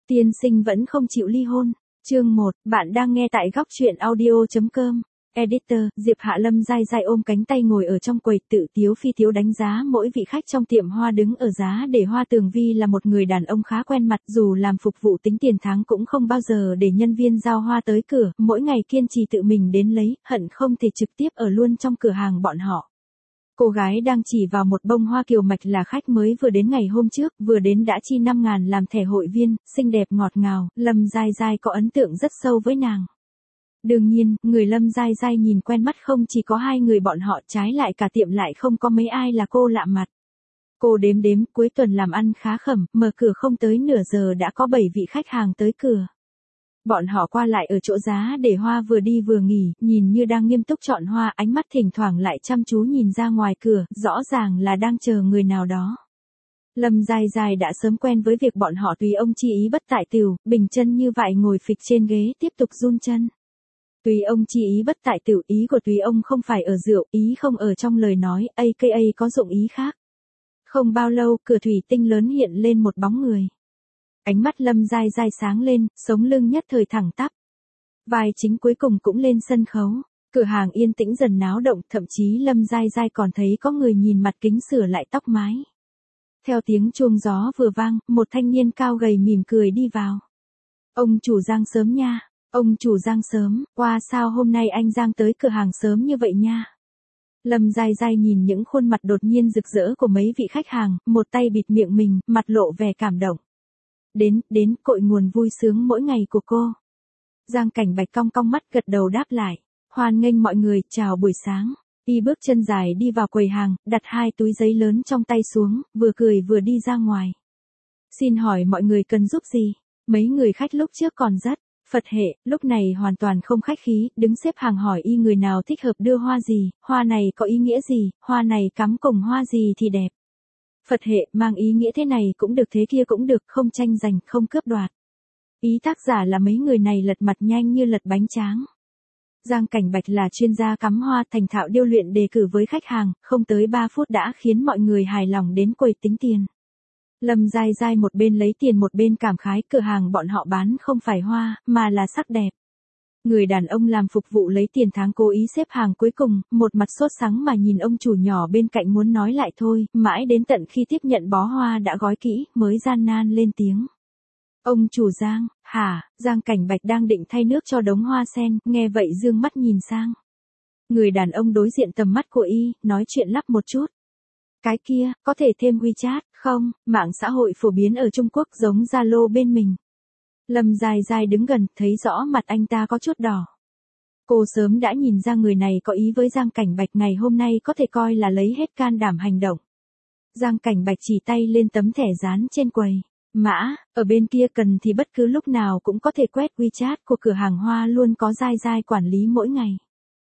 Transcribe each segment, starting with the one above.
Tiên sinh vẫn không chịu ly hôn. Chương 1, bạn đang nghe tại góc truyện audio.com. Editor, Diệp Hạ Lâm dai dai ôm cánh tay ngồi ở trong quầy tự tiếu phi tiếu đánh giá mỗi vị khách trong tiệm hoa đứng ở giá để hoa. Tường Vi là một người đàn ông khá quen mặt, dù làm phục vụ tính tiền tháng cũng không bao giờ để nhân viên giao hoa tới cửa, mỗi ngày kiên trì tự mình đến lấy, hận không thể trực tiếp ở luôn trong cửa hàng bọn họ. Cô gái đang chỉ vào một bông hoa kiều mạch là khách mới vừa đến ngày hôm trước, vừa đến đã chi 5.000 làm thẻ hội viên, xinh đẹp ngọt ngào, Lâm dai dai có ấn tượng rất sâu với nàng. Đương nhiên, người Lâm dai dai nhìn quen mắt không chỉ có hai người bọn họ, trái lại cả tiệm lại không có mấy ai là cô lạ mặt. Cô đếm đếm, cuối tuần làm ăn khá khẩm, mở cửa không tới nửa giờ đã có 7 vị khách hàng tới cửa. Bọn họ qua lại ở chỗ giá để hoa vừa đi vừa nghỉ, nhìn như đang nghiêm túc chọn hoa, ánh mắt thỉnh thoảng lại chăm chú nhìn ra ngoài cửa, rõ ràng là đang chờ người nào đó. Lâm dai dai đã sớm quen với việc bọn họ tùy ông chi ý bất tại tửu, bình chân như vậy ngồi phịch trên ghế tiếp tục run chân. Tùy ông chi ý bất tại tửu, ý của tùy ông không phải ở rượu, ý không ở trong lời nói, aka có dụng ý khác. Không bao lâu, cửa thủy tinh lớn hiện lên một bóng người. Ánh mắt Lâm dai dai sáng lên, sống lưng nhất thời thẳng tắp. Vai chính cuối cùng cũng lên sân khấu. Cửa hàng yên tĩnh dần náo động, thậm chí Lâm dai dai còn thấy có người nhìn mặt kính sửa lại tóc mái. Theo tiếng chuông gió vừa vang, một thanh niên cao gầy mỉm cười đi vào. Ông chủ Giang sớm nha. Ông chủ Giang sớm, qua sao hôm nay anh Giang tới cửa hàng sớm như vậy nha. Lâm dai dai nhìn những khuôn mặt đột nhiên rực rỡ của mấy vị khách hàng, một tay bịt miệng mình, mặt lộ vẻ cảm động. Đến, cội nguồn vui sướng mỗi ngày của cô. Giang Cảnh Bạch cong cong mắt gật đầu đáp lại. Hoan nghênh mọi người, chào buổi sáng. Y bước chân dài đi vào quầy hàng, đặt 2 túi giấy lớn trong tay xuống, vừa cười vừa đi ra ngoài. Xin hỏi mọi người cần giúp gì? Mấy người khách lúc trước còn rất Phật hệ, lúc này hoàn toàn không khách khí, đứng xếp hàng hỏi Y người nào thích hợp đưa hoa gì, hoa này có ý nghĩa gì, hoa này cắm cùng hoa gì thì đẹp. Phật hệ, mang ý nghĩa thế này cũng được thế kia cũng được, không tranh giành, không cướp đoạt. Ý tác giả là mấy người này lật mặt nhanh như lật bánh tráng. Giang Cảnh Bạch là chuyên gia cắm hoa, thành thạo điêu luyện đề cử với khách hàng, không tới 3 phút đã khiến mọi người hài lòng đến quầy tính tiền. Lâm dai dai một bên lấy tiền một bên cảm khái, cửa hàng bọn họ bán không phải hoa, mà là sắc đẹp. Người đàn ông làm phục vụ lấy tiền tháng cố ý xếp hàng cuối cùng, một mặt sốt sắng mà nhìn ông chủ nhỏ bên cạnh muốn nói lại thôi, mãi đến tận khi tiếp nhận bó hoa đã gói kỹ, mới gian nan lên tiếng. Ông chủ Giang, hả? Giang Cảnh Bạch đang định thay nước cho đống hoa sen, nghe vậy dương mắt nhìn sang. Người đàn ông đối diện tầm mắt của Y, nói chuyện lắp một chút. Cái kia, có thể thêm WeChat, không? Mạng xã hội phổ biến ở Trung Quốc giống Zalo bên mình. Lâm dai dai đứng gần, thấy rõ mặt anh ta có chút đỏ. Cô sớm đã nhìn ra người này có ý với Giang Cảnh Bạch, ngày hôm nay có thể coi là lấy hết can đảm hành động. Giang Cảnh Bạch chỉ tay lên tấm thẻ dán trên quầy. Mã, ở bên kia cần thì bất cứ lúc nào cũng có thể quét WeChat của cửa hàng hoa, luôn có dai dai quản lý mỗi ngày.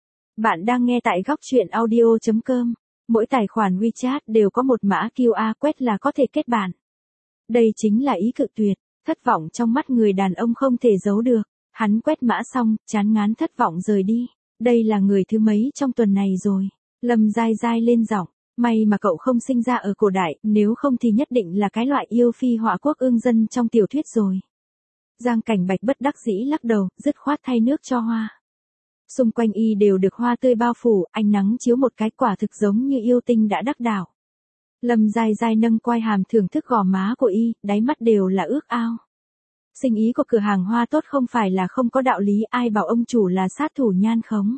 Bạn đang nghe tại góc truyện audio.com. Mỗi tài khoản WeChat đều có một mã QR, quét là có thể kết bạn. Đây chính là ý cự tuyệt. Thất vọng trong mắt người đàn ông không thể giấu được. Hắn quét mã xong, chán ngán thất vọng rời đi. Đây là người thứ mấy trong tuần này rồi. Lâm dai dai lên giọng. May mà cậu không sinh ra ở cổ đại, nếu không thì nhất định là cái loại yêu phi họa quốc ương dân trong tiểu thuyết rồi. Giang Cảnh Bạch bất đắc dĩ lắc đầu, dứt khoát thay nước cho hoa. Xung quanh Y đều được hoa tươi bao phủ, ánh nắng chiếu một cái, quả thực giống như yêu tinh đã đắc đạo. Lâm dai dai nâng quai hàm thưởng thức gò má của Y, đáy mắt đều là ước ao. Sinh ý của cửa hàng hoa tốt không phải là không có đạo lý, ai bảo ông chủ là sát thủ nhan khống.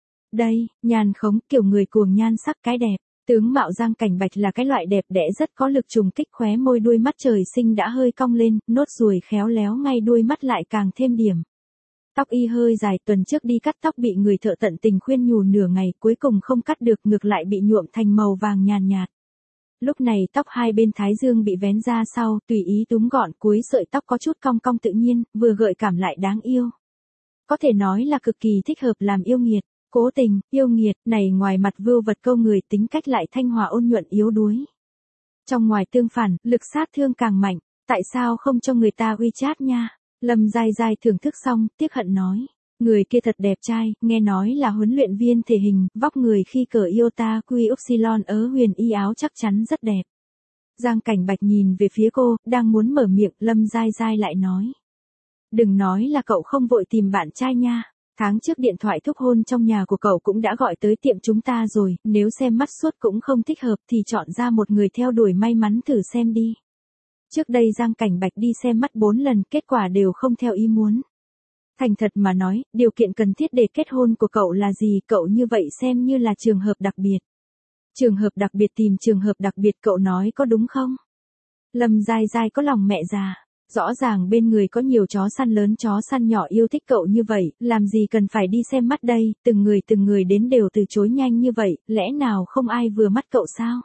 Đây, nhan khống, kiểu người cuồng nhan sắc cái đẹp. Tướng mạo Giang Cảnh Bạch là cái loại đẹp đẽ rất có lực trùng kích, khóe môi đuôi mắt trời sinh đã hơi cong lên, nốt ruồi khéo léo ngay đuôi mắt lại càng thêm điểm. Tóc Y hơi dài, tuần trước đi cắt tóc bị người thợ tận tình khuyên nhủ nửa ngày, cuối cùng không cắt được, ngược lại bị nhuộm thành màu vàng nhàn nhạt. Lúc này tóc hai bên thái dương bị vén ra sau, tùy ý túm gọn, cuối sợi tóc có chút cong cong tự nhiên, vừa gợi cảm lại đáng yêu. Có thể nói là cực kỳ thích hợp làm yêu nghiệt. Cố tình, yêu nghiệt, này ngoài mặt vưu vật câu người, tính cách lại thanh hòa ôn nhuận yếu đuối. Trong ngoài tương phản, lực sát thương càng mạnh, tại sao không cho người ta WeChat nha? Lâm dai dai thưởng thức xong, tiếc hận nói. Người kia thật đẹp trai, nghe nói là huấn luyện viên thể hình, vóc người khi cờ Iota Quy Upsilon ở Huyền Y áo chắc chắn rất đẹp. Giang Cảnh Bạch nhìn về phía cô, đang muốn mở miệng, Lâm Giai Giai lại nói. Đừng nói là cậu không vội tìm bạn trai nha. Tháng trước điện thoại thúc hôn trong nhà của cậu cũng đã gọi tới tiệm chúng ta rồi, nếu xem mắt suốt cũng không thích hợp thì chọn ra một người theo đuổi may mắn thử xem đi. Trước đây Giang Cảnh Bạch đi xem mắt 4 lần, kết quả đều không theo ý muốn. Thành thật mà nói, điều kiện cần thiết để kết hôn của cậu là gì, cậu như vậy xem như là trường hợp đặc biệt. Trường hợp đặc biệt tìm trường hợp đặc biệt, cậu nói có đúng không? Lâm Giai Giai có lòng mẹ già. Rõ ràng bên người có nhiều chó săn lớn chó săn nhỏ yêu thích cậu như vậy, làm gì cần phải đi xem mắt đây, từng người đến đều từ chối nhanh như vậy, lẽ nào không ai vừa mắt cậu sao?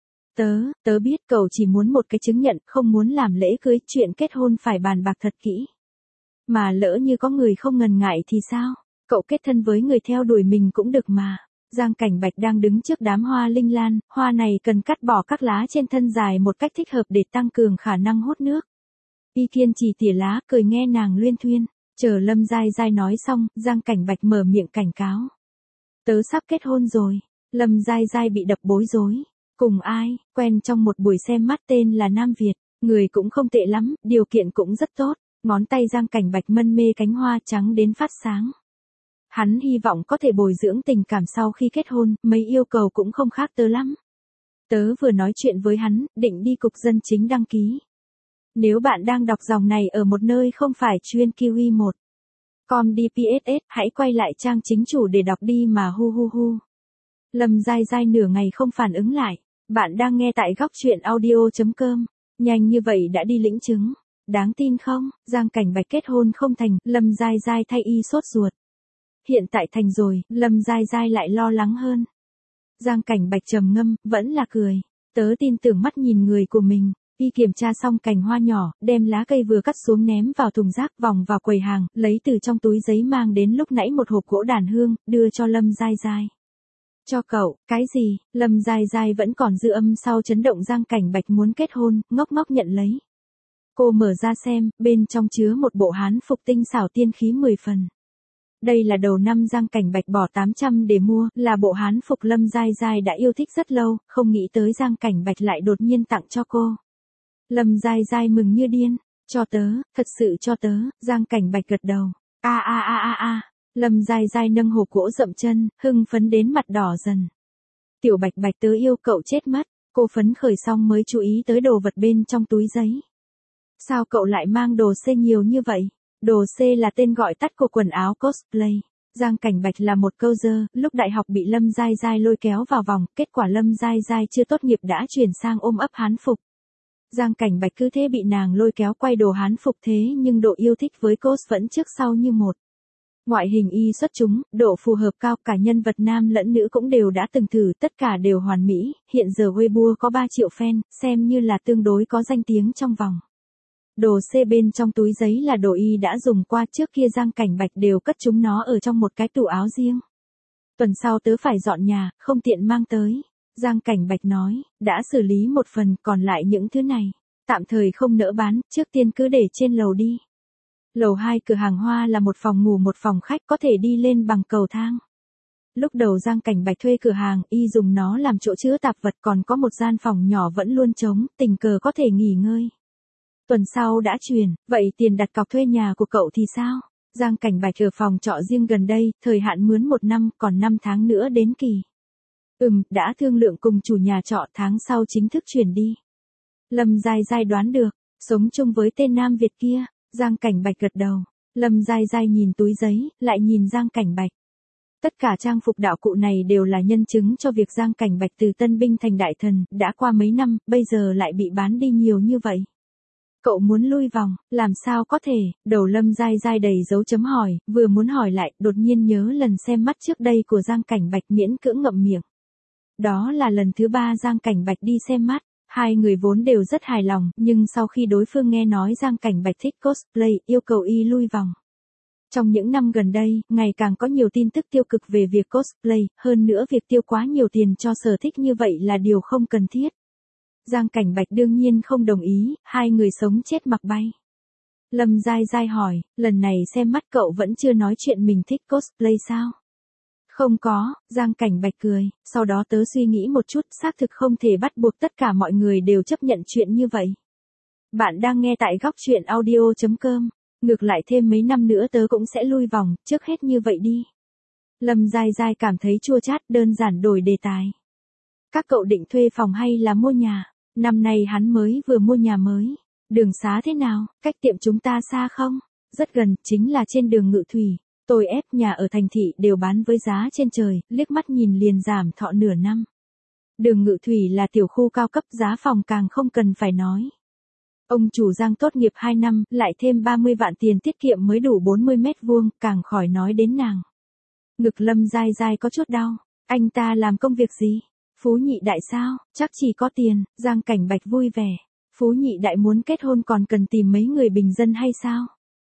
Tớ biết cậu chỉ muốn một cái chứng nhận, không muốn làm lễ cưới, chuyện kết hôn phải bàn bạc thật kỹ. Mà lỡ như có người không ngần ngại thì sao? Cậu kết thân với người theo đuổi mình cũng được mà. Giang Cảnh Bạch đang đứng trước đám hoa linh lan, hoa này cần cắt bỏ các lá trên thân dài một cách thích hợp để tăng cường khả năng hút nước. Y kiên chỉ tỉa lá, cười nghe nàng luyên thuyên. Chờ Lâm Giai Giai nói xong, Giang Cảnh Bạch mở miệng cảnh cáo. Tớ sắp kết hôn rồi. Lâm Giai Giai bị đập bối rối. Cùng ai, quen trong một buổi xem mắt tên là Nam Việt, người cũng không tệ lắm, điều kiện cũng rất tốt. Ngón tay Giang Cảnh Bạch mân mê cánh hoa trắng đến phát sáng. Hắn hy vọng có thể bồi dưỡng tình cảm sau khi kết hôn, mấy yêu cầu cũng không khác tớ lắm. Tớ vừa nói chuyện với hắn, định đi cục dân chính đăng ký. Nếu bạn đang đọc dòng này ở một nơi không phải chuyên Kiwi 1. Com DPSS, hãy quay lại trang chính chủ để đọc đi mà hu hu hu. Lâm Giai Giai nửa ngày không phản ứng lại. Bạn đang nghe tại góc truyện audio.com. Nhanh như vậy đã đi lĩnh chứng. Đáng tin không? Giang Cảnh Bạch kết hôn không thành, Lâm Giai Giai thay y sốt ruột. Hiện tại thành rồi, Lâm Giai Giai lại lo lắng hơn. Giang Cảnh Bạch trầm ngâm, vẫn là cười. Tớ tin tưởng mắt nhìn người của mình. Y kiểm tra xong cành hoa nhỏ, đem lá cây vừa cắt xuống ném vào thùng rác, vòng vào quầy hàng, lấy từ trong túi giấy mang đến lúc nãy một hộp gỗ đàn hương, đưa cho Lâm Giai Giai. Cho cậu, cái gì? Lâm Giai Giai vẫn còn dư âm sau chấn động Giang Cảnh Bạch muốn kết hôn, ngốc ngốc nhận lấy. Cô mở ra xem, bên trong chứa một bộ hán phục tinh xảo tiên khí 10 phần. Đây là đầu năm Giang Cảnh Bạch bỏ 800 để mua, là bộ hán phục Lâm Giai Giai đã yêu thích rất lâu, không nghĩ tới Giang Cảnh Bạch lại đột nhiên tặng cho cô. Lâm Giai Giai mừng như điên, cho tớ, thật sự cho tớ, Giang Cảnh Bạch gật đầu. Lâm Giai Giai nâng hộp gỗ dậm chân, hưng phấn đến mặt đỏ dần. Tiểu Bạch Bạch tớ yêu cậu chết mất, cô phấn khởi xong mới chú ý tới đồ vật bên trong túi giấy. Sao cậu lại mang đồ C nhiều như vậy? Đồ C là tên gọi tắt của quần áo cosplay. Giang Cảnh Bạch là một câu dơ, lúc đại học bị Lâm Giai Giai lôi kéo vào vòng, kết quả Lâm Giai Giai chưa tốt nghiệp đã chuyển sang ôm ấp hán phục. Giang Cảnh Bạch cứ thế bị nàng lôi kéo quay đồ hán phục thế nhưng độ yêu thích với cos vẫn trước sau như một. Ngoại hình y xuất chúng, độ phù hợp cao, cả nhân vật nam lẫn nữ cũng đều đã từng thử, tất cả đều hoàn mỹ, hiện giờ Weibo có 3 triệu fan, xem như là tương đối có danh tiếng trong vòng. Đồ C bên trong túi giấy là đồ y đã dùng qua, trước kia Giang Cảnh Bạch đều cất chúng nó ở trong một cái tủ áo riêng. Tuần sau tớ phải dọn nhà, không tiện mang tới. Giang Cảnh Bạch nói, đã xử lý một phần, còn lại những thứ này. Tạm thời không nỡ bán, trước tiên cứ để trên lầu đi. Lầu 2 cửa hàng hoa là một phòng ngủ một phòng khách, có thể đi lên bằng cầu thang. Lúc đầu Giang Cảnh Bạch thuê cửa hàng, y dùng nó làm chỗ chứa tạp vật, còn có một gian phòng nhỏ vẫn luôn trống, tình cờ có thể nghỉ ngơi. Tuần sau đã chuyển, vậy tiền đặt cọc thuê nhà của cậu thì sao? Giang Cảnh Bạch ở phòng trọ riêng gần đây, thời hạn mướn 1 năm, còn 5 tháng nữa đến kỳ. Đã thương lượng cùng chủ nhà trọ, tháng sau chính thức chuyển đi. Lâm Giai Giai đoán được, sống chung với tên Nam Việt kia. Giang Cảnh Bạch gật đầu. Lâm Giai Giai nhìn túi giấy, lại nhìn Giang Cảnh Bạch. Tất cả trang phục đạo cụ này đều là nhân chứng cho việc Giang Cảnh Bạch từ tân binh thành đại thần, đã qua mấy năm, bây giờ lại bị bán đi nhiều như vậy. Cậu muốn lui vòng, làm sao có thể? Đầu Lâm Giai Giai đầy dấu chấm hỏi, vừa muốn hỏi lại, đột nhiên nhớ lần xem mắt trước đây của Giang Cảnh Bạch, miễn cưỡng ngậm miệng. Đó là lần thứ 3 Giang Cảnh Bạch đi xem mắt. Hai người vốn đều rất hài lòng, nhưng sau khi đối phương nghe nói Giang Cảnh Bạch thích cosplay, yêu cầu y lui vòng. Trong những năm gần đây, ngày càng có nhiều tin tức tiêu cực về việc cosplay, hơn nữa việc tiêu quá nhiều tiền cho sở thích như vậy là điều không cần thiết. Giang Cảnh Bạch đương nhiên không đồng ý, hai người sống chết mặc bay. Lâm Giai Giai hỏi, lần này xem mắt cậu vẫn chưa nói chuyện mình thích cosplay sao? Không có, Giang Cảnh Bạch cười, sau đó tớ suy nghĩ một chút, xác thực không thể bắt buộc tất cả mọi người đều chấp nhận chuyện như vậy. Bạn đang nghe tại góc chuyện audio.com, ngược lại thêm mấy năm nữa tớ cũng sẽ lui vòng, trước hết như vậy đi. Lâm Giai Giai cảm thấy chua chát, đơn giản đổi đề tài. Các cậu định thuê phòng hay là mua nhà? Năm nay hắn mới vừa mua nhà mới. Đường xá thế nào, cách tiệm chúng ta xa không? Rất gần, chính là trên đường Ngự Thủy. Tôi ép nhà ở thành thị đều bán với giá trên trời, liếc mắt nhìn liền giảm thọ nửa năm. Đường Ngự Thủy là tiểu khu cao cấp, giá phòng càng không cần phải nói. Ông chủ Giang tốt nghiệp 2 năm, lại thêm 30 vạn tiền tiết kiệm mới đủ 40 mét vuông, càng khỏi nói đến nàng. Ngực Lâm Giai Giai có chút đau. Anh ta làm công việc gì? Phú nhị đại sao? Chắc chỉ có tiền. Giang Cảnh Bạch vui vẻ. Phú nhị đại muốn kết hôn còn cần tìm mấy người bình dân hay sao?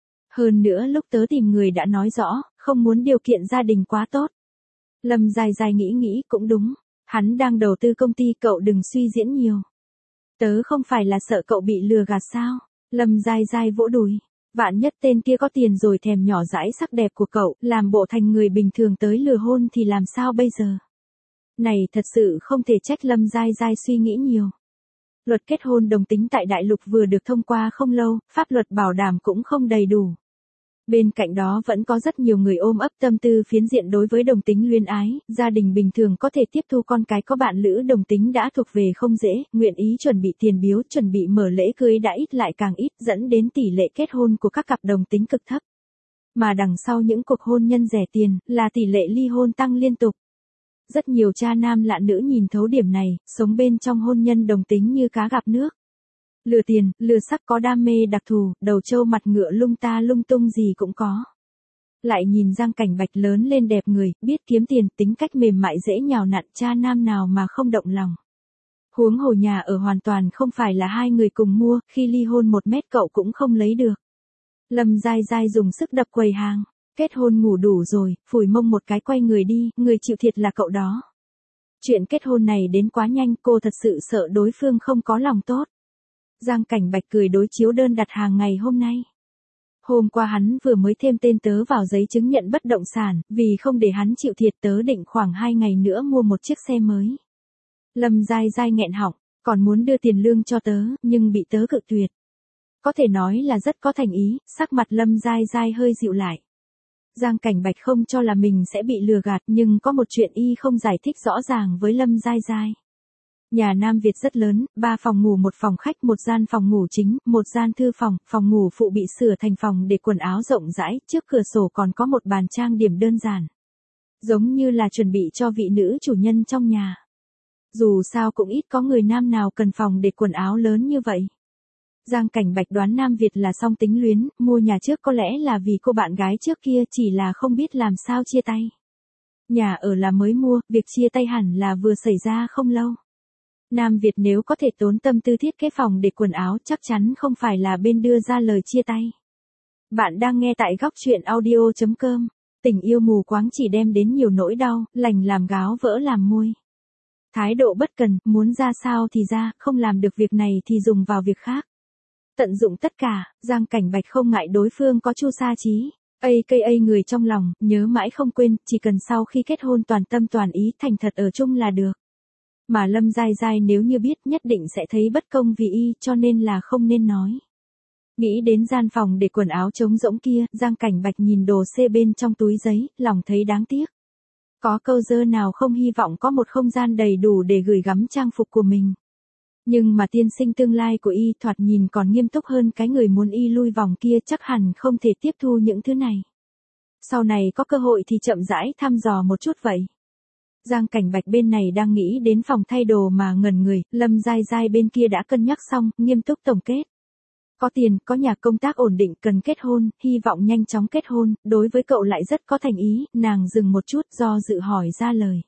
Hơn nữa lúc tớ tìm người đã nói rõ, không muốn điều kiện gia đình quá tốt. Lâm Giai Giai nghĩ cũng đúng. Hắn đang đầu tư công ty, cậu đừng suy diễn nhiều. Tớ không phải là sợ cậu bị lừa gạt sao? Lâm Giai Giai vỗ đùi. Vạn nhất tên kia có tiền rồi thèm nhỏ dãi sắc đẹp của cậu, làm bộ thành người bình thường tới lừa hôn thì làm sao bây giờ? Này thật sự không thể trách Lâm Giai Giai suy nghĩ nhiều. Luật kết hôn đồng tính tại Đại Lục vừa được thông qua không lâu, pháp luật bảo đảm cũng không đầy đủ. Bên cạnh đó vẫn có rất nhiều người ôm ấp tâm tư phiến diện đối với đồng tính luyến ái, gia đình bình thường có thể tiếp thu con cái có bạn lữ đồng tính đã thuộc về không dễ, nguyện ý chuẩn bị tiền biếu, chuẩn bị mở lễ cưới đã ít lại càng ít, dẫn đến tỷ lệ kết hôn của các cặp đồng tính cực thấp. Mà đằng sau những cuộc hôn nhân rẻ tiền, là tỷ lệ ly hôn tăng liên tục. Rất nhiều cha nam lạ nữ nhìn thấu điểm này, sống bên trong hôn nhân đồng tính như cá gặp nước. Lừa tiền, lừa sắc, có đam mê đặc thù, đầu trâu mặt ngựa lung ta lung tung gì cũng có. Lại nhìn Giang Cảnh Bạch lớn lên đẹp người, biết kiếm tiền, tính cách mềm mại dễ nhào nặn, cha nam nào mà không động lòng. Huống hồ nhà ở hoàn toàn không phải là hai người cùng mua, khi ly hôn 1 mét cậu cũng không lấy được. Lâm Giai Giai dùng sức đập quầy hàng. Kết hôn ngủ đủ rồi, phủi mông một cái quay người đi, người chịu thiệt là cậu đó. Chuyện kết hôn này đến quá nhanh, cô thật sự sợ đối phương không có lòng tốt. Giang Cảnh Bạch cười đối chiếu đơn đặt hàng ngày hôm nay. Hôm qua hắn vừa mới thêm tên tớ vào giấy chứng nhận bất động sản, vì không để hắn chịu thiệt tớ định khoảng 2 ngày nữa mua một chiếc xe mới. Lâm Giai Giai nghẹn họng, còn muốn đưa tiền lương cho tớ, nhưng bị tớ cự tuyệt. Có thể nói là rất có thành ý, sắc mặt Lâm Giai Giai hơi dịu lại. Giang Cảnh Bạch không cho là mình sẽ bị lừa gạt, nhưng có một chuyện y không giải thích rõ ràng với Lâm Giai Giai. Nhà Nam Việt rất lớn, 3 phòng ngủ, 1 phòng khách, 1 gian phòng ngủ chính, 1 gian thư phòng, phòng ngủ phụ bị sửa thành phòng để quần áo rộng rãi, trước cửa sổ còn có một bàn trang điểm đơn giản. Giống như là chuẩn bị cho vị nữ chủ nhân trong nhà. Dù sao cũng ít có người nam nào cần phòng để quần áo lớn như vậy. Giang Cảnh Bạch đoán Nam Việt là song tính luyến, mua nhà trước có lẽ là vì cô bạn gái trước kia chỉ là không biết làm sao chia tay. Nhà ở là mới mua, việc chia tay hẳn là vừa xảy ra không lâu. Nam Việt nếu có thể tốn tâm tư thiết kế phòng để quần áo chắc chắn không phải là bên đưa ra lời chia tay. Bạn đang nghe tại góc chuyện audio.com. Tình yêu mù quáng chỉ đem đến nhiều nỗi đau, lành làm gáo vỡ làm môi. Thái độ bất cần, muốn ra sao thì ra, không làm được việc này thì dùng vào việc khác. Tận dụng tất cả, Giang Cảnh Bạch không ngại đối phương có chu sa trí. AKA người trong lòng, nhớ mãi không quên, chỉ cần sau khi kết hôn toàn tâm toàn ý thành thật ở chung là được. Mà Lâm Giai Giai nếu như biết nhất định sẽ thấy bất công vì y, cho nên là không nên nói. Nghĩ đến gian phòng để quần áo trống rỗng kia, Giang Cảnh Bạch nhìn đồ xê bên trong túi giấy, lòng thấy đáng tiếc. Có câu dơ nào không hy vọng có một không gian đầy đủ để gửi gắm trang phục của mình. Nhưng mà tiên sinh tương lai của y thoạt nhìn còn nghiêm túc hơn cái người muốn y lui vòng kia, chắc hẳn không thể tiếp thu những thứ này. Sau này có cơ hội thì chậm rãi thăm dò một chút vậy. Giang Cảnh Bạch bên này đang nghĩ đến phòng thay đồ mà ngẩn người, Lâm Giai Giai bên kia đã cân nhắc xong, nghiêm túc tổng kết. Có tiền, có nhà, công tác ổn định, cần kết hôn, hy vọng nhanh chóng kết hôn, đối với cậu lại rất có thành ý, nàng dừng một chút do dự hỏi ra lời.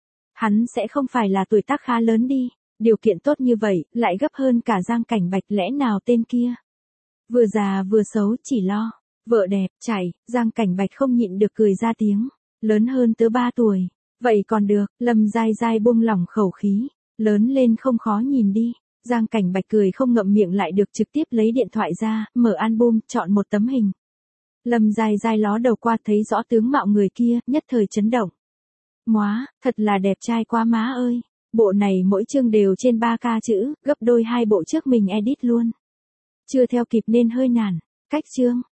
Hắn sẽ không phải là tuổi tác khá lớn đi, điều kiện tốt như vậy, lại gấp hơn cả Giang Cảnh Bạch, lẽ nào tên kia. Vừa già vừa xấu chỉ lo, vợ đẹp, chảy, Giang Cảnh Bạch không nhịn được cười ra tiếng, lớn hơn tớ 3 tuổi. Vậy còn được, Lâm Giai Giai buông lỏng khẩu khí, lớn lên không khó nhìn đi. Giang Cảnh Bạch cười không ngậm miệng lại được, trực tiếp lấy điện thoại ra, mở album, chọn một tấm hình. Lâm Giai Giai ló đầu qua thấy rõ tướng mạo người kia, nhất thời chấn động. Móa, thật là đẹp trai quá má ơi. Bộ này mỗi chương đều trên 3k chữ, gấp đôi 2 bộ trước mình edit luôn. Chưa theo kịp nên hơi nản. Cách chương.